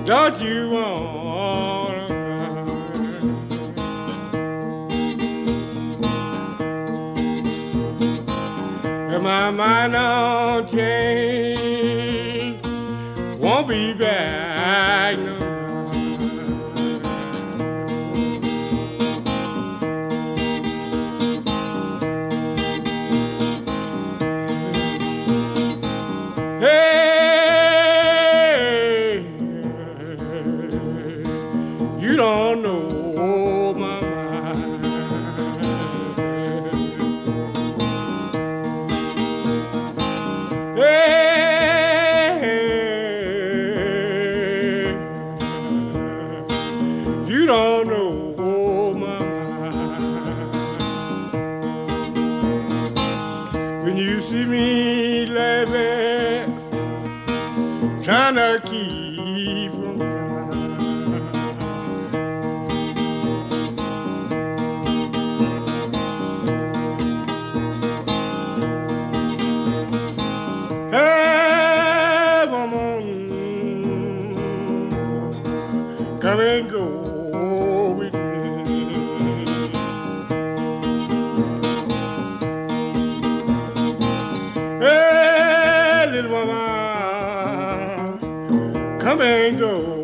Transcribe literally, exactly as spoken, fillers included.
Don't you wanna cry? If my mind don't change, won't be back no more. Hey, you don't know my mind. Hey, you don't know my mind. When you see me laughing, trying to keep from crying. Hey, woman, come and go with me. Hey, little woman, come and go.